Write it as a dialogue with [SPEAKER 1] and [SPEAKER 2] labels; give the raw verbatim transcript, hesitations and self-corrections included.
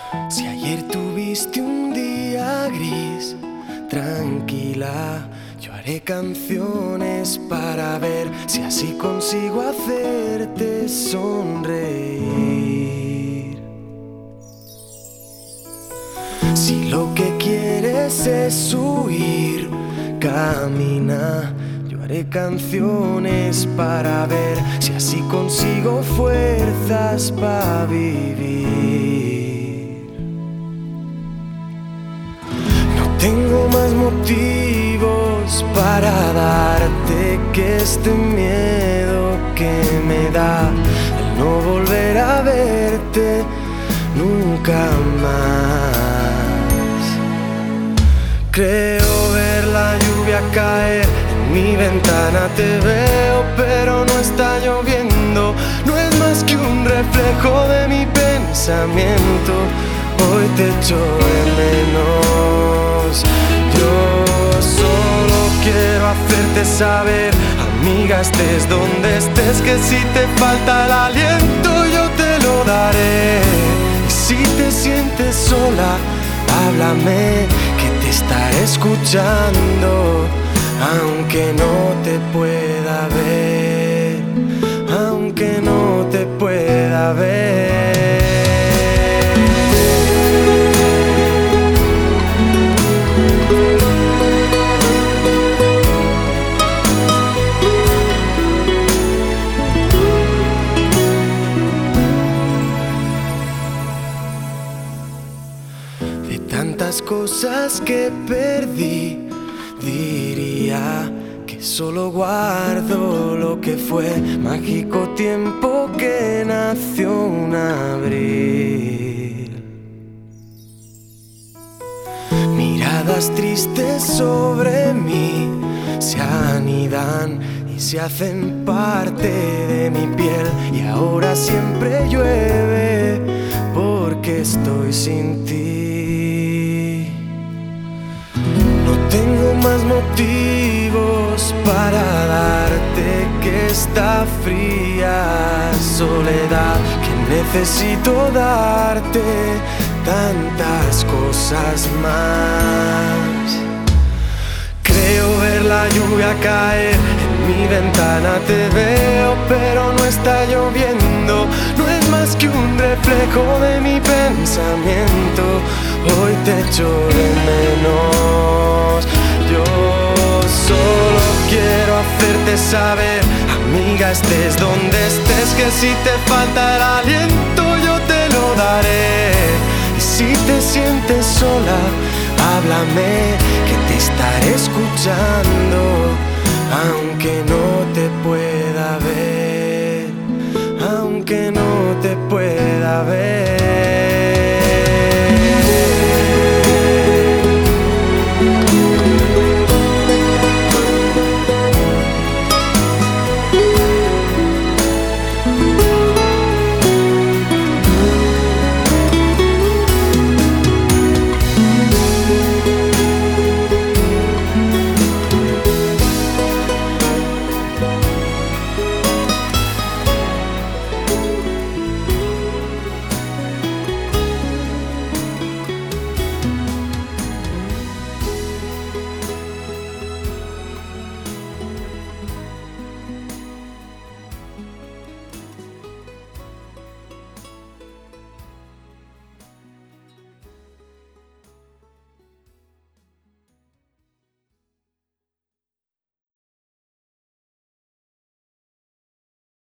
[SPEAKER 1] Si ayer tuviste un día gris, tranquila, yo haré canciones para ver si así consigo hacerte sonreír. Si lo que quieres es huir, camina, yo haré canciones para ver si así consigo fuerzas para vivir. No tengo más motivos para darte que este miedo que me da el no volver a verte nunca más. Creo ver la lluvia caer en mi ventana, te veo pero no está lloviendo. No es más que un reflejo de mi pensamiento. Hoy te echo de menos. Yo solo quiero hacerte saber, amiga, estés donde estés, que si te falta el aliento yo te lo daré. Y si te sientes sola, háblame, que te estaré escuchando, aunque no te pueda ver, aunque no te pueda ver. De tantas cosas que perdí, diría que solo guardo lo que fue mágico tiempo que nació un abril. Miradas tristes sobre mí se anidan y se hacen parte de mi piel, y ahora siempre llueve porque estoy sin ti. No tengo más motivos para darte que esta fría soledad, que necesito darte tantas cosas más. Creo ver la lluvia caer en mi ventana, te veo pero no está lloviendo. No es más que un reflejo de mi pensamiento. Hoy te echo de menos. Yo solo quiero hacerte saber, amiga, estés donde estés, que si te falta el aliento yo te lo daré. Y si te sientes sola, háblame, que te estaré escuchando, aunque no te pueda ver, aunque no te pueda ver.